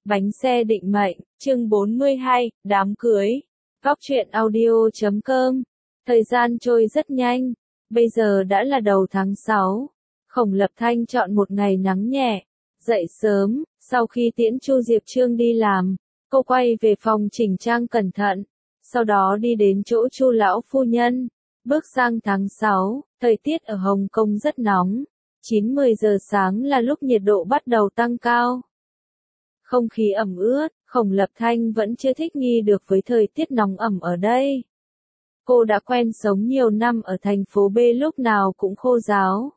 Bánh xe định mệnh, chương 42, đám cưới. Góc truyện audio.com. Thời gian trôi rất nhanh, bây giờ đã là đầu tháng 6. Khổng Lập Thanh chọn một ngày nắng nhẹ, dậy sớm, sau khi tiễn Chu Diệp Trương đi làm, cô quay về phòng chỉnh trang cẩn thận, sau đó đi đến chỗ Chu lão phu nhân. Bước sang tháng 6, thời tiết ở Hồng Kông rất nóng, 9-10 giờ sáng là lúc nhiệt độ bắt đầu tăng cao. Không khí ẩm ướt, Khổng Lập Thanh vẫn chưa thích nghi được với thời tiết nóng ẩm ở đây. Cô đã quen sống nhiều năm ở thành phố B, lúc nào cũng khô ráo.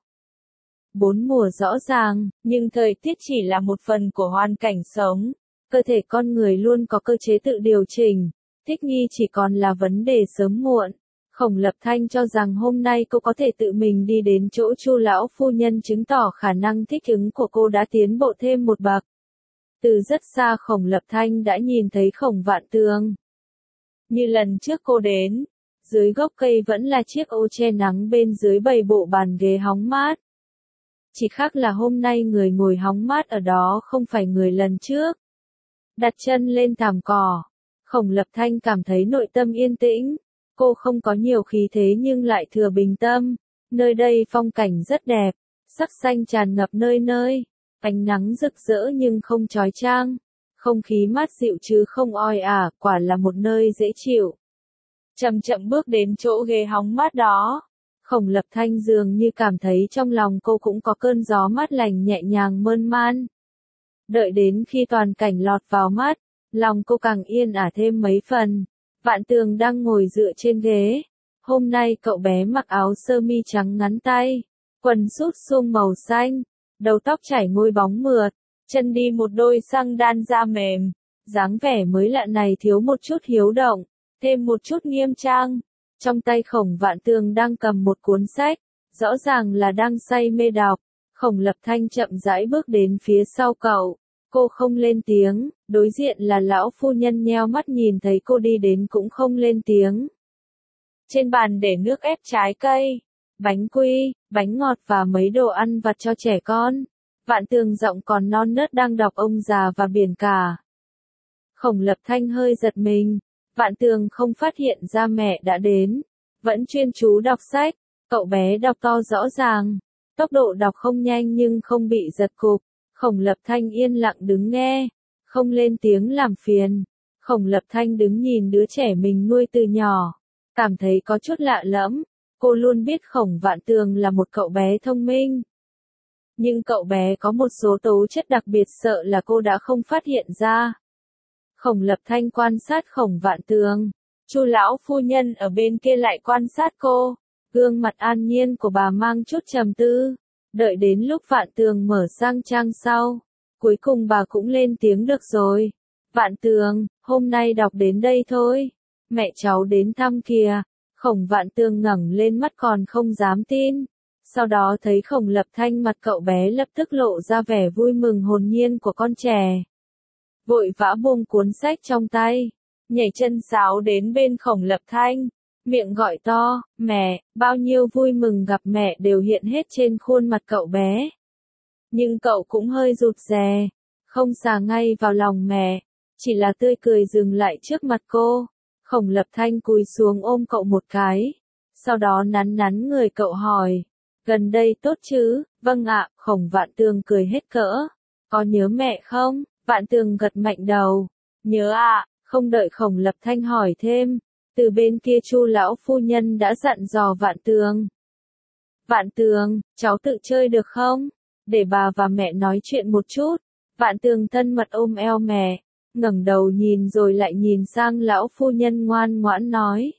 4 mùa rõ ràng, nhưng thời tiết chỉ là một phần của hoàn cảnh sống. Cơ thể con người luôn có cơ chế tự điều chỉnh, thích nghi chỉ còn là vấn đề sớm muộn. Khổng Lập Thanh cho rằng hôm nay cô có thể tự mình đi đến chỗ Chu lão phu nhân, chứng tỏ khả năng thích ứng của cô đã tiến bộ thêm một bậc. Từ rất xa Khổng Lập Thanh đã nhìn thấy Khổng Vạn Tường. Như lần trước cô đến, dưới gốc cây vẫn là chiếc ô che nắng, bên dưới bày bộ bàn ghế hóng mát. Chỉ khác là hôm nay người ngồi hóng mát ở đó không phải người lần trước. Đặt chân lên thảm cỏ, Khổng Lập Thanh cảm thấy nội tâm yên tĩnh. Cô không có nhiều khí thế nhưng lại thừa bình tâm. Nơi đây phong cảnh rất đẹp, sắc xanh tràn ngập nơi nơi. Ánh nắng rực rỡ nhưng không chói chang. Không khí mát dịu chứ không oi ả, quả là một nơi dễ chịu. Chậm chậm bước đến chỗ ghế hóng mát đó. Khổng Lập Thanh dường như cảm thấy trong lòng cô cũng có cơn gió mát lành nhẹ nhàng mơn man. Đợi đến khi toàn cảnh lọt vào mắt, lòng cô càng yên ả thêm mấy phần. Vạn Tường đang ngồi dựa trên ghế. Hôm nay cậu bé mặc áo sơ mi trắng ngắn tay, quần sút suông màu xanh, đầu tóc chảy ngôi bóng mượt, chân đi một đôi xăng đan da mềm. Dáng vẻ mới lạ này thiếu một chút hiếu động, thêm một chút nghiêm trang. Trong tay Khổng Vạn Tường đang cầm một cuốn sách, rõ ràng là đang say mê đọc. Khổng Lập Thanh chậm rãi bước đến phía sau cậu. Cô không lên tiếng, đối diện là lão phu nhân nheo mắt nhìn thấy cô đi đến cũng không lên tiếng. Trên bàn để nước ép trái cây, bánh quy, bánh ngọt và mấy đồ ăn vặt cho trẻ con. Vạn Tường giọng còn non nớt đang đọc Ông già và biển cả. Khổng Lập Thanh hơi giật mình, Vạn Tường không phát hiện ra mẹ đã đến, vẫn chuyên chú đọc sách. Cậu bé đọc to rõ ràng, tốc độ đọc không nhanh nhưng không bị giật cục. Khổng Lập Thanh yên lặng đứng nghe, không lên tiếng làm phiền. Khổng Lập Thanh đứng nhìn đứa trẻ mình nuôi từ nhỏ, cảm thấy có chút lạ lẫm. Cô luôn biết Khổng Vạn Tường là một cậu bé thông minh, nhưng cậu bé có một số tố chất đặc biệt sợ là cô đã không phát hiện ra. Khổng Lập Thanh quan sát Khổng Vạn Tường, Chu lão phu nhân ở bên kia lại quan sát cô. Gương mặt an nhiên của bà mang chút trầm tư. Đợi đến lúc Vạn Tường mở sang trang sau, cuối cùng bà cũng lên tiếng, được rồi. Vạn Tường, hôm nay đọc đến đây thôi. Mẹ cháu đến thăm kìa. Khổng Vạn Tường ngẩng lên mắt còn không dám tin. Sau đó thấy Khổng Lập Thanh, mặt cậu bé lập tức lộ ra vẻ vui mừng hồn nhiên của con trẻ. Vội vã buông cuốn sách trong tay, nhảy chân sáo đến bên Khổng Lập Thanh. Miệng gọi to, mẹ, bao nhiêu vui mừng gặp mẹ đều hiện hết trên khuôn mặt cậu bé. Nhưng cậu cũng hơi rụt rè, không xà ngay vào lòng mẹ, chỉ là tươi cười dừng lại trước mặt cô. Khổng Lập Thanh cúi xuống ôm cậu một cái, sau đó nắn nắn người cậu hỏi, gần đây tốt chứ? Vâng ạ. Khổng Vạn Tường cười hết cỡ. Có nhớ mẹ không? Vạn Tường gật mạnh đầu. Nhớ ạ. Không đợi Khổng Lập Thanh hỏi thêm, từ bên kia Chu lão phu nhân đã dặn dò Vạn Tường. Vạn Tường, cháu tự chơi được không? Để bà và mẹ nói chuyện một chút. Vạn Tường thân mật ôm eo mẹ, ngẩng đầu nhìn rồi lại nhìn sang lão phu nhân, ngoan ngoãn nói.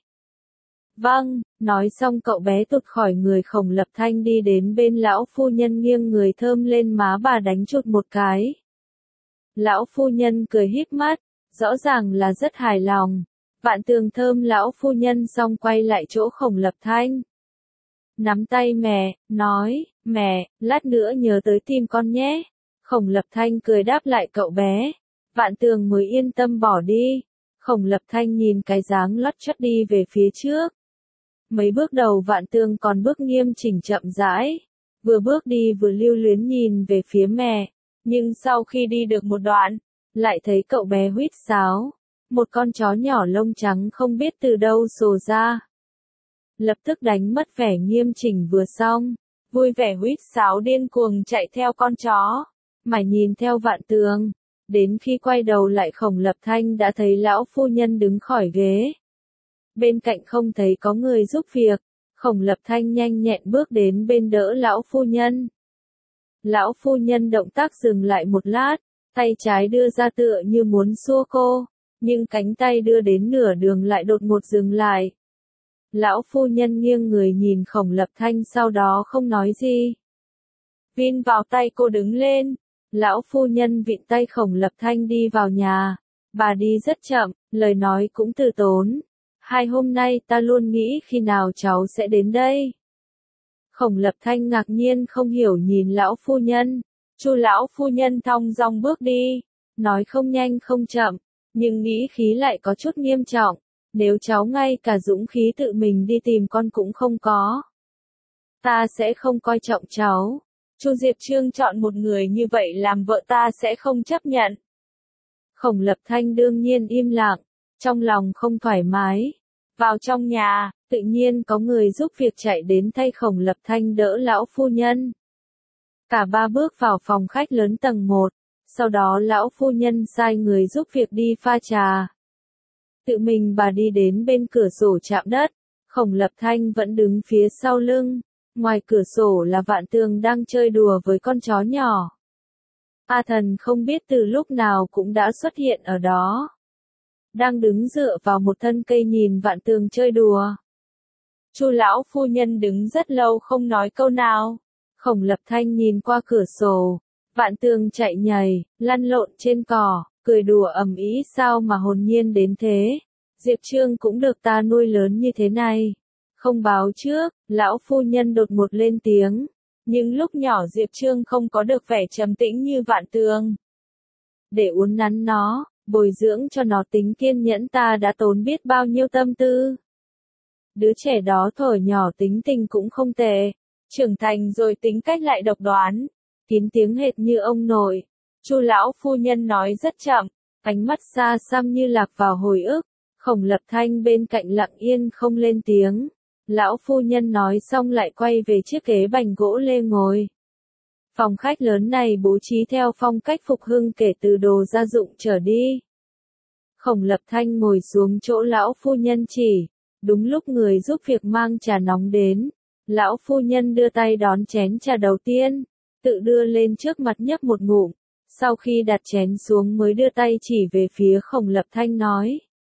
Vâng. Nói xong cậu bé tụt khỏi người Khổng Lập Thanh đi đến bên lão phu nhân, nghiêng người thơm lên má bà đánh chụt một cái. Lão phu nhân cười híp mắt, rõ ràng là rất hài lòng. Vạn Tường thơm lão phu nhân xong quay lại chỗ Khổng Lập Thanh. Nắm tay mẹ, nói, mẹ, lát nữa nhớ tới tìm con nhé. Khổng Lập Thanh cười đáp lại cậu bé. Vạn Tường mới yên tâm bỏ đi. Khổng Lập Thanh nhìn cái dáng lót chót đi về phía trước. Mấy bước đầu Vạn Tường còn bước nghiêm chỉnh chậm rãi. Vừa bước đi vừa lưu luyến nhìn về phía mẹ. Nhưng sau khi đi được một đoạn, lại thấy cậu bé huýt sáo, một con chó nhỏ lông trắng không biết từ đâu sồ ra. Lập tức đánh mất vẻ nghiêm chỉnh vừa xong, vui vẻ huýt sáo điên cuồng chạy theo con chó, mà nhìn theo Vạn Tường. Đến khi quay đầu lại Khổng Lập Thanh đã thấy lão phu nhân đứng khỏi ghế. Bên cạnh không thấy có người giúp việc, Khổng Lập Thanh nhanh nhẹn bước đến bên đỡ lão phu nhân. Lão phu nhân động tác dừng lại một lát, tay trái đưa ra tựa như muốn xua cô, nhưng cánh tay đưa đến nửa đường lại đột ngột dừng lại. Lão phu nhân nghiêng người nhìn Khổng Lập Thanh sau đó không nói gì. Vin vào tay cô đứng lên, lão phu nhân vịn tay Khổng Lập Thanh đi vào nhà. Bà đi rất chậm, lời nói cũng từ tốn. 2 hôm nay ta luôn nghĩ khi nào cháu sẽ đến đây. Khổng Lập Thanh ngạc nhiên không hiểu nhìn lão phu nhân. Chu lão phu nhân thong dong bước đi, nói không nhanh không chậm, nhưng nghĩ khí lại có chút nghiêm trọng. Nếu cháu ngay cả dũng khí tự mình đi tìm con cũng không có, ta sẽ không coi trọng cháu. Chu Diệp Trương chọn một người như vậy làm vợ ta sẽ không chấp nhận. Khổng Lập Thanh đương nhiên im lặng, trong lòng không thoải mái. Vào trong nhà, tự nhiên có người giúp việc chạy đến thay Khổng Lập Thanh đỡ lão phu nhân. Cả ba bước vào phòng khách lớn tầng 1, sau đó lão phu nhân sai người giúp việc đi pha trà. Tự mình bà đi đến bên cửa sổ chạm đất, Khổng Lập Thanh vẫn đứng phía sau lưng, ngoài cửa sổ là Vạn Tường đang chơi đùa với con chó nhỏ. A Thần không biết từ lúc nào cũng đã xuất hiện ở đó. Đang đứng dựa vào một thân cây nhìn Vạn Tường chơi đùa. Chu lão phu nhân đứng rất lâu không nói câu nào. Khổng Lập Thanh nhìn qua cửa sổ, Vạn Tường chạy nhảy, lăn lộn trên cỏ, cười đùa ầm ĩ sao mà hồn nhiên đến thế. Diệp Trương cũng được ta nuôi lớn như thế này. Không báo trước, lão phu nhân đột ngột lên tiếng. Nhưng lúc nhỏ Diệp Trương không có được vẻ trầm tĩnh như Vạn Tường. Để uốn nắn nó, bồi dưỡng cho nó tính kiên nhẫn ta đã tốn biết bao nhiêu tâm tư. Đứa trẻ đó thuở nhỏ tính tình cũng không tệ, trưởng thành rồi tính cách lại độc đoán, kín tiếng hệt như ông nội. Chu lão phu nhân nói rất chậm, ánh mắt xa xăm như lạc vào hồi ức. Khổng Lập Thanh bên cạnh lặng yên không lên tiếng. Lão phu nhân nói xong lại quay về chiếc ghế bành gỗ lê ngồi. Phòng khách lớn này bố trí theo phong cách phục hưng kể từ đồ gia dụng trở đi. Khổng Lập Thanh ngồi xuống chỗ lão phu nhân chỉ. Đúng lúc người giúp việc mang trà nóng đến. Lão phu nhân đưa tay đón chén trà đầu tiên, tự đưa lên trước mặt nhấp một ngụm. Sau khi đặt chén xuống mới đưa tay chỉ về phía Khổng Lập Thanh nói.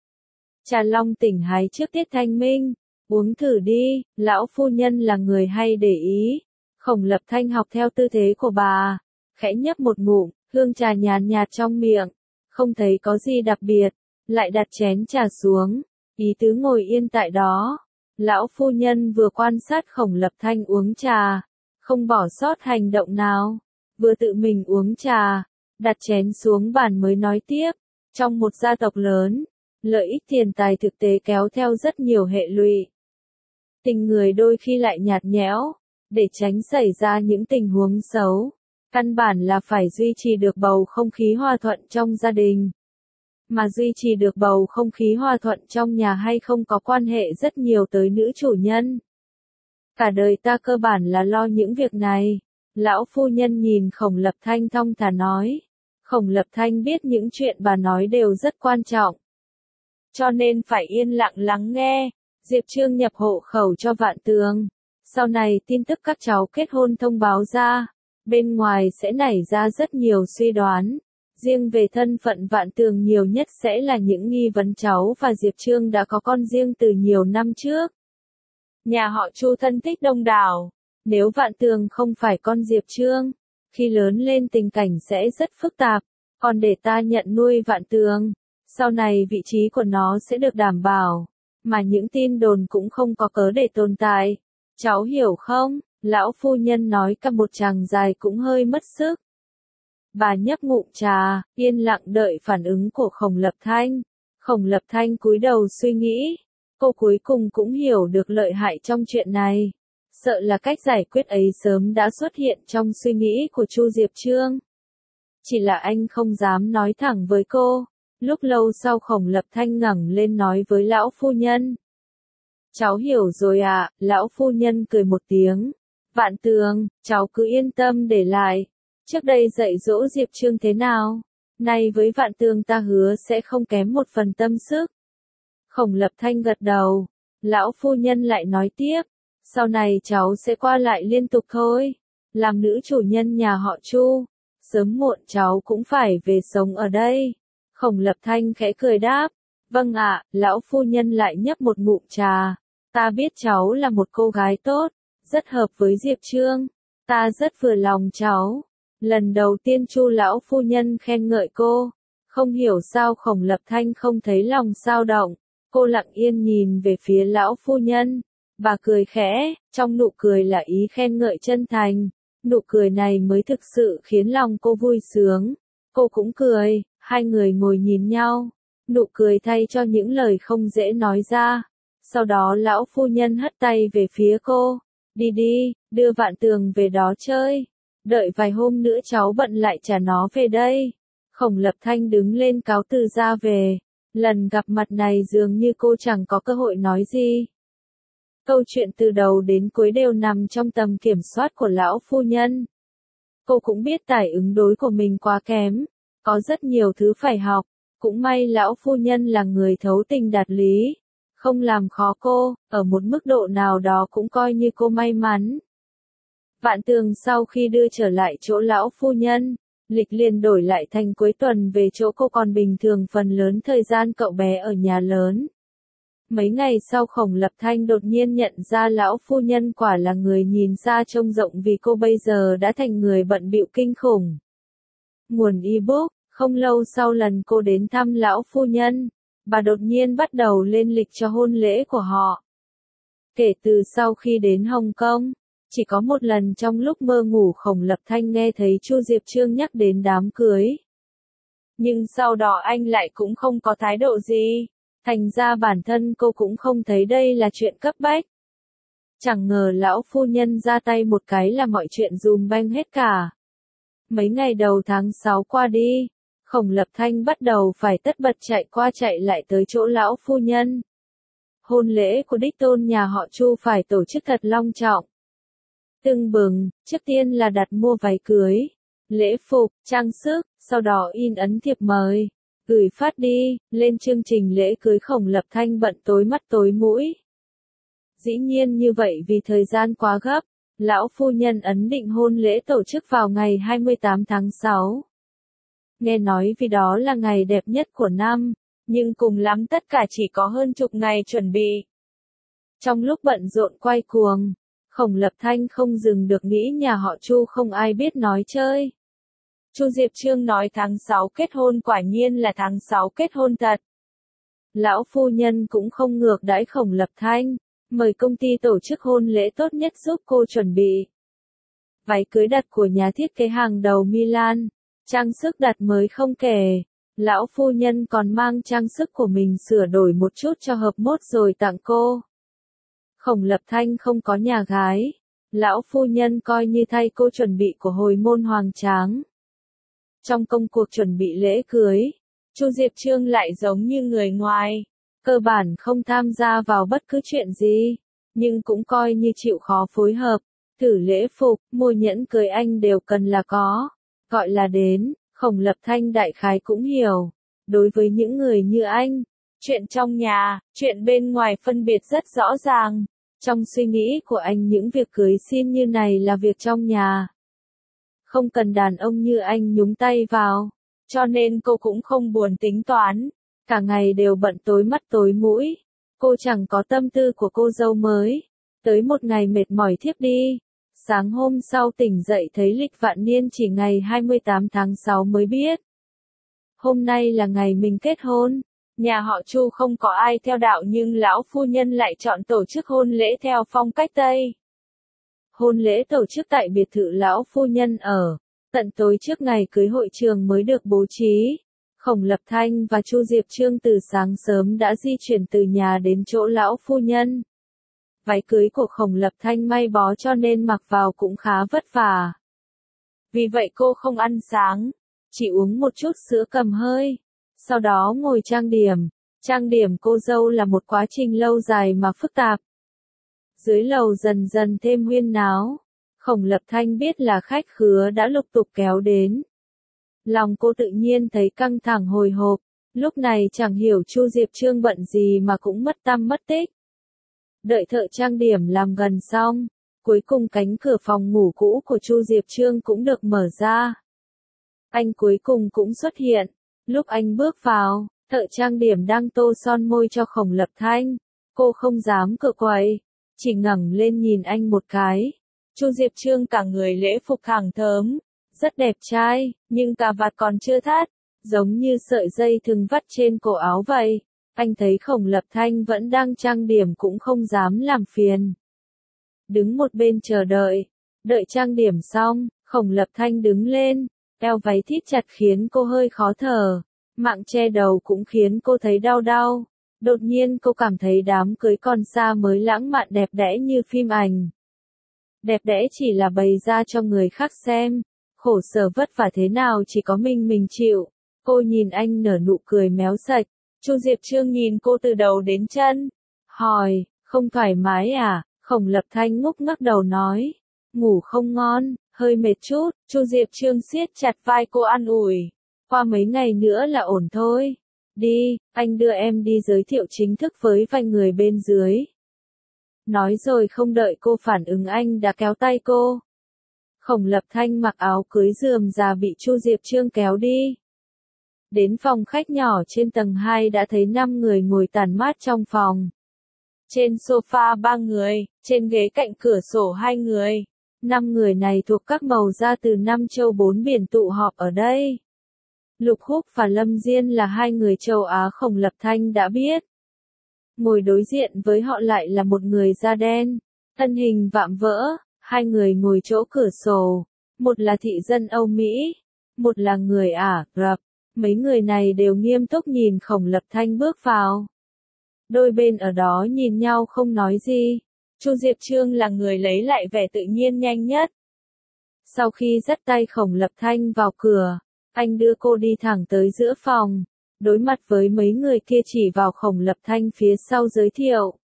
Trà long tỉnh hái trước tiết thanh minh, uống thử đi. Lão phu nhân là người hay để ý. Khổng Lập Thanh học theo tư thế của bà, khẽ nhấp một ngụm, hương trà nhàn nhạt trong miệng, không thấy có gì đặc biệt, lại đặt chén trà xuống, ý tứ ngồi yên tại đó. Lão phu nhân vừa quan sát Khổng Lập Thanh uống trà, không bỏ sót hành động nào, vừa tự mình uống trà, đặt chén xuống bàn mới nói tiếp. Trong một gia tộc lớn, lợi ích tiền tài thực tế kéo theo rất nhiều hệ lụy. Tình người đôi khi lại nhạt nhẽo, để tránh xảy ra những tình huống xấu. Căn bản là phải duy trì được bầu không khí hòa thuận trong gia đình. Mà duy trì được bầu không khí hòa thuận trong nhà hay không có quan hệ rất nhiều tới nữ chủ nhân. Cả đời ta cơ bản là lo những việc này. Lão phu nhân nhìn Khổng Lập Thanh thong thả nói. Khổng Lập Thanh biết những chuyện bà nói đều rất quan trọng, cho nên phải yên lặng lắng nghe. Diệp Trương nhập hộ khẩu cho Vạn Tường. Sau này tin tức các cháu kết hôn thông báo ra, bên ngoài sẽ nảy ra rất nhiều suy đoán. Riêng về thân phận Vạn Tường nhiều nhất sẽ là những nghi vấn cháu và Diệp Trương đã có con riêng từ nhiều năm trước. Nhà họ Chu thân thích đông đảo. Nếu Vạn Tường không phải con Diệp Trương, khi lớn lên tình cảnh sẽ rất phức tạp. Còn để ta nhận nuôi Vạn Tường, sau này vị trí của nó sẽ được đảm bảo. Mà những tin đồn cũng không có cớ để tồn tại. Cháu hiểu không? Lão phu nhân nói cả một tràng dài cũng hơi mất sức. Bà nhấp ngụm trà, yên lặng đợi phản ứng của Khổng Lập Thanh. Khổng Lập Thanh cúi đầu suy nghĩ. Cô cuối cùng cũng hiểu được lợi hại trong chuyện này. Sợ là cách giải quyết ấy sớm đã xuất hiện trong suy nghĩ của Chu Diệp Trương. Chỉ là anh không dám nói thẳng với cô. Lúc lâu sau Khổng Lập Thanh ngẩng lên nói với lão phu nhân. Cháu hiểu rồi ạ, lão phu nhân cười một tiếng. Vạn Tường, cháu cứ yên tâm để lại. Trước đây dạy dỗ Diệp Trương thế nào? Nay với Vạn Tường ta hứa sẽ không kém một phần tâm sức. Khổng Lập Thanh gật đầu. Lão phu nhân lại nói tiếp. Sau này cháu sẽ qua lại liên tục thôi. Làm nữ chủ nhân nhà họ Chu. Sớm muộn cháu cũng phải về sống ở đây. Khổng Lập Thanh khẽ cười đáp. Vâng ạ, lão phu nhân lại nhấp một ngụm trà. Ta biết cháu là một cô gái tốt, rất hợp với Diệp Trương. Ta rất vừa lòng cháu. Lần đầu tiên Chu lão phu nhân khen ngợi cô. Không hiểu sao Khổng Lập Thanh không thấy lòng dao động. Cô lặng yên nhìn về phía lão phu nhân. Bà cười khẽ, trong nụ cười là ý khen ngợi chân thành. Nụ cười này mới thực sự khiến lòng cô vui sướng. Cô cũng cười, hai người ngồi nhìn nhau. Nụ cười thay cho những lời không dễ nói ra. Sau đó lão phu nhân hất tay về phía cô. Đi đi, đưa Vạn Tường về đó chơi. Đợi vài hôm nữa cháu bận lại trả nó về đây. Khổng Lập Thanh đứng lên cáo từ ra về. Lần gặp mặt này dường như cô chẳng có cơ hội nói gì. Câu chuyện từ đầu đến cuối đều nằm trong tầm kiểm soát của lão phu nhân. Cô cũng biết tài ứng đối của mình quá kém. Có rất nhiều thứ phải học. Cũng may lão phu nhân là người thấu tình đạt lý. Không làm khó cô, ở một mức độ nào đó cũng coi như cô may mắn. Vạn Tường sau khi đưa trở lại chỗ lão phu nhân, lịch liền đổi lại thành cuối tuần về chỗ cô, còn bình thường phần lớn thời gian cậu bé ở nhà lớn. Mấy ngày sau Khổng Lập Thanh đột nhiên nhận ra lão phu nhân quả là người nhìn xa trông rộng vì cô bây giờ đã thành người bận bịu kinh khủng. Nguồn ebook, không lâu sau lần cô đến thăm lão phu nhân, bà đột nhiên bắt đầu lên lịch cho hôn lễ của họ. Kể từ sau khi đến Hồng Kông, chỉ có một lần trong lúc mơ ngủ Khổng Lập Thanh nghe thấy Chu Diệp Trương nhắc đến đám cưới. Nhưng sau đó anh lại cũng không có thái độ gì, thành ra bản thân cô cũng không thấy đây là chuyện cấp bách. Chẳng ngờ lão phu nhân ra tay một cái là mọi chuyện dùm beng hết cả. Mấy ngày đầu tháng 6 qua đi, Khổng Lập Thanh bắt đầu phải tất bật chạy qua chạy lại tới chỗ lão phu nhân. Hôn lễ của đích tôn nhà họ Chu phải tổ chức thật long trọng. Tưng bừng, trước tiên là đặt mua váy cưới, lễ phục, trang sức, sau đó in ấn thiệp mời, gửi phát đi. Lên chương trình lễ cưới Khổng Lập Thanh bận tối mắt tối mũi. Dĩ nhiên như vậy vì thời gian quá gấp, lão phu nhân ấn định hôn lễ tổ chức vào ngày 28 tháng 6. Nghe nói vì đó là ngày đẹp nhất của năm, nhưng cùng lắm tất cả chỉ có hơn chục ngày chuẩn bị. Trong lúc bận rộn quay cuồng, Khổng Lập Thanh không dừng được nghĩ nhà họ Chu không ai biết nói chơi. Chu Diệp Trương nói tháng 6 kết hôn, quả nhiên là tháng 6 kết hôn thật. Lão phu nhân cũng không ngược đãi Khổng Lập Thanh, mời công ty tổ chức hôn lễ tốt nhất giúp cô chuẩn bị. Váy cưới đặt của nhà thiết kế hàng đầu Milan, trang sức đặt mới không kể. Lão phu nhân còn mang trang sức của mình sửa đổi một chút cho hợp mốt rồi tặng cô. Khổng Lập Thanh không có nhà gái, lão phu nhân coi như thay cô chuẩn bị của hồi môn hoành tráng. Trong công cuộc chuẩn bị lễ cưới, Chu Diệp Trương lại giống như người ngoài, cơ bản không tham gia vào bất cứ chuyện gì, nhưng cũng coi như chịu khó phối hợp, thử lễ phục, mua nhẫn cưới anh đều cần là có, gọi là đến. Khổng Lập Thanh đại khái cũng hiểu, đối với những người như anh, chuyện trong nhà, chuyện bên ngoài phân biệt rất rõ ràng. Trong suy nghĩ của anh những việc cưới xin như này là việc trong nhà. Không cần đàn ông như anh nhúng tay vào, cho nên cô cũng không buồn tính toán, cả ngày đều bận tối mắt tối mũi. Cô chẳng có tâm tư của cô dâu mới. Tới một ngày mệt mỏi thiếp đi. Sáng hôm sau tỉnh dậy thấy lịch vạn niên chỉ ngày 28 tháng 6 mới biết. Hôm nay là ngày mình kết hôn. Nhà họ Chu không có ai theo đạo nhưng lão phu nhân lại chọn tổ chức hôn lễ theo phong cách Tây. Hôn lễ tổ chức tại biệt thự lão phu nhân ở. Tận tối trước ngày cưới hội trường mới được bố trí. Khổng Lập Thanh và Chu Diệp Trương từ sáng sớm đã di chuyển từ nhà đến chỗ lão phu nhân. Váy cưới của Khổng Lập Thanh may bó cho nên mặc vào cũng khá vất vả. Vì vậy cô không ăn sáng. chỉ uống một chút sữa cầm hơi, sau đó ngồi trang điểm. Trang điểm cô dâu là một quá trình lâu dài mà phức tạp. Dưới lầu dần dần thêm huyên náo, Khổng Lập Thanh biết là khách khứa đã lục tục kéo đến. Lòng cô tự nhiên thấy căng thẳng hồi hộp, lúc này chẳng hiểu Chu Diệp Trương bận gì mà cũng mất tăm mất tích. Đợi thợ trang điểm làm gần xong, cuối cùng cánh cửa phòng ngủ cũ của Chu Diệp Trương cũng được mở ra. Anh cuối cùng cũng xuất hiện, lúc anh bước vào, thợ trang điểm đang tô son môi cho Khổng Lập Thanh, cô không dám cựa quậy, chỉ ngẩng lên nhìn anh một cái. Chu Diệp Trương cả người lễ phục thẳng thớm, rất đẹp trai, nhưng cà vạt còn chưa thắt, giống như sợi dây thừng vắt trên cổ áo vậy. Anh thấy Khổng Lập Thanh vẫn đang trang điểm cũng không dám làm phiền. Đứng một bên chờ đợi, đợi trang điểm xong, Khổng Lập Thanh đứng lên, eo váy thít chặt khiến cô hơi khó thở, mạng che đầu cũng khiến cô thấy đau đau. Đột nhiên cô cảm thấy đám cưới còn xa mới lãng mạn đẹp đẽ như phim ảnh. Đẹp đẽ chỉ là bày ra cho người khác xem, khổ sở vất vả thế nào chỉ có mình chịu. Cô nhìn anh nở nụ cười méo sạch, Chu Diệp Trương nhìn cô từ đầu đến chân, hỏi, không thoải mái à? Khổng Lập Thanh ngúc ngắc đầu nói, ngủ không ngon, hơi mệt chút. Chu Diệp Trương siết chặt vai cô an ủi, qua mấy ngày nữa là ổn thôi. Đi, anh đưa em đi giới thiệu chính thức với vài người bên dưới. Nói rồi không đợi cô phản ứng anh đã kéo tay cô. Khổng Lập Thanh mặc áo cưới rườm rà bị Chu Diệp Trương kéo đi. Đến phòng khách nhỏ trên tầng 2 đã thấy 5 người ngồi tản mát trong phòng. Trên sofa 3 người, trên ghế cạnh cửa sổ 2 người. 5 người này thuộc các màu da từ 5 châu 4 biển tụ họp ở đây. Lục Húc và Lâm Diên là 2 người châu Á Khổng Lập Thanh đã biết. Ngồi đối diện với họ lại là một người da đen, thân hình vạm vỡ, 2 người ngồi chỗ cửa sổ, một là thị dân Âu Mỹ, một là người Ả Rập. Mấy người này đều nghiêm túc nhìn Khổng Lập Thanh bước vào. Đôi bên ở đó nhìn nhau không nói gì. Chu Diệp Trương là người lấy lại vẻ tự nhiên nhanh nhất. Sau khi dắt tay Khổng Lập Thanh vào cửa, anh đưa cô đi thẳng tới giữa phòng, đối mặt với mấy người kia chỉ vào Khổng Lập Thanh phía sau giới thiệu.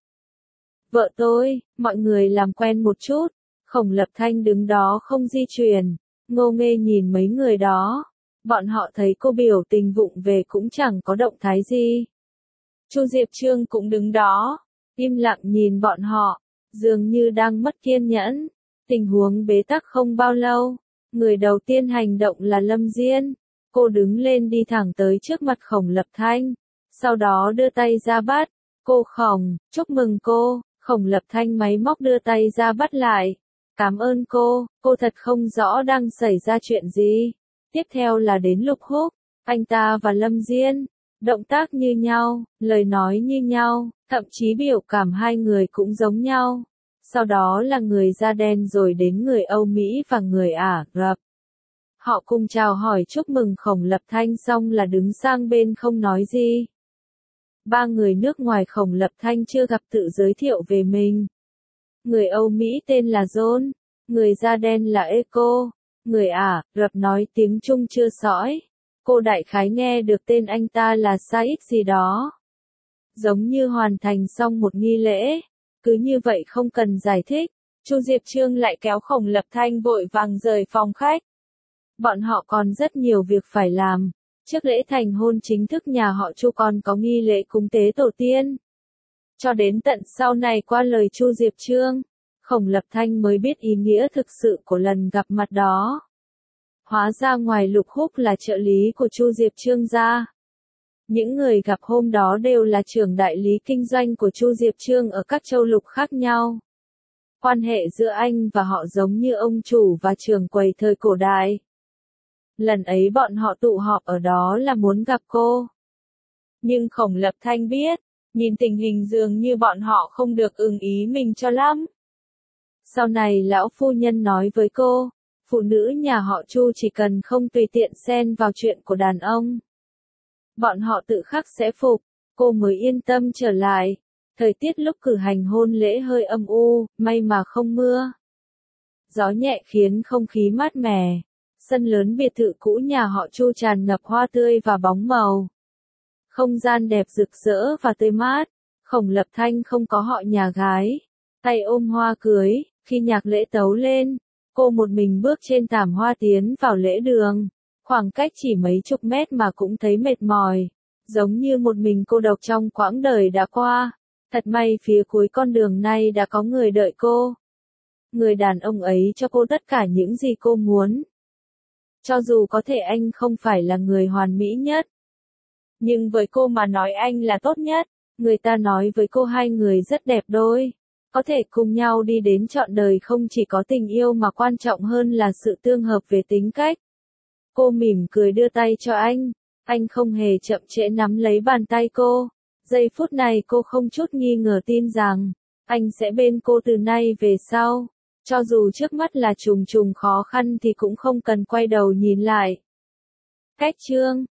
Vợ tôi, mọi người làm quen một chút. Khổng Lập Thanh đứng đó không di chuyển, ngô nghê nhìn mấy người đó. Bọn họ thấy cô biểu tình vụng về cũng chẳng có động thái gì. Chu Diệp Trương cũng đứng đó, im lặng nhìn bọn họ, dường như đang mất kiên nhẫn. Tình huống bế tắc không bao lâu, người đầu tiên hành động là Lâm Diên. Cô đứng lên đi thẳng tới trước mặt Khổng Lập Thanh, sau đó đưa tay ra bắt. Cô Khổng, chúc mừng cô. Khổng Lập Thanh máy móc đưa tay ra bắt lại. Cảm ơn cô thật không rõ đang xảy ra chuyện gì. Tiếp theo là đến Lục Húc, anh ta và Lâm Diên, động tác như nhau, lời nói như nhau, thậm chí biểu cảm 2 người cũng giống nhau. Sau đó là người da đen rồi đến người Âu Mỹ và người Ả Rập. Họ cùng chào hỏi chúc mừng Khổng Lập Thanh xong là đứng sang bên không nói gì. 3 người nước ngoài Khổng Lập Thanh chưa gặp tự giới thiệu về mình. Người Âu Mỹ tên là John, người da đen là Eco. Người Ả Rập nói tiếng Trung chưa sõi. Cô đại khái nghe được tên anh ta là Said gì đó. Giống như hoàn thành xong một nghi lễ. Cứ như vậy không cần giải thích. Chu Diệp Trương lại kéo Khổng Lập Thanh vội vàng rời phòng khách. Bọn họ còn rất nhiều việc phải làm. Trước lễ thành hôn chính thức nhà họ Chu còn có nghi lễ cúng tế tổ tiên. Cho đến tận sau này qua lời Chu Diệp Trương, Khổng Lập Thanh mới biết ý nghĩa thực sự của lần gặp mặt đó. Hóa ra ngoài Lục Húc là trợ lý của Chu Diệp Trương gia. Những người gặp hôm đó đều là trưởng đại lý kinh doanh của Chu Diệp Trương ở các châu lục khác nhau. Quan hệ giữa anh và họ giống như ông chủ và trưởng quầy thời cổ đại. Lần ấy bọn họ tụ họp ở đó là muốn gặp cô. Nhưng Khổng Lập Thanh biết, nhìn tình hình dường như bọn họ không được ưng ý mình cho lắm. Sau này lão phu nhân nói với cô, phụ nữ nhà họ Chu chỉ cần không tùy tiện xen vào chuyện của đàn ông. Bọn họ tự khắc sẽ phục, cô mới yên tâm trở lại. Thời tiết lúc cử hành hôn lễ hơi âm u, may mà không mưa. Gió nhẹ khiến không khí mát mẻ. Sân lớn biệt thự cũ nhà họ Chu tràn ngập hoa tươi và bóng màu. Không gian đẹp rực rỡ và tươi mát. Khổng Lập Thanh không có họ nhà gái. Tay ôm hoa cưới, khi nhạc lễ tấu lên, cô một mình bước trên thảm hoa tiến vào lễ đường. Khoảng cách chỉ mấy chục mét mà cũng thấy mệt mỏi. Giống như một mình cô độc trong quãng đời đã qua. Thật may phía cuối con đường này đã có người đợi cô. Người đàn ông ấy cho cô tất cả những gì cô muốn. Cho dù có thể anh không phải là người hoàn mỹ nhất. Nhưng với cô mà nói anh là tốt nhất. Người ta nói với cô hai người rất đẹp đôi. Có thể cùng nhau đi đến trọn đời không chỉ có tình yêu mà quan trọng hơn là sự tương hợp về tính cách. Cô mỉm cười đưa tay cho anh. Anh không hề chậm trễ nắm lấy bàn tay cô. Giây phút này cô không chút nghi ngờ tin rằng, anh sẽ bên cô từ nay về sau. Cho dù trước mắt là trùng trùng khó khăn thì cũng không cần quay đầu nhìn lại. Cách chương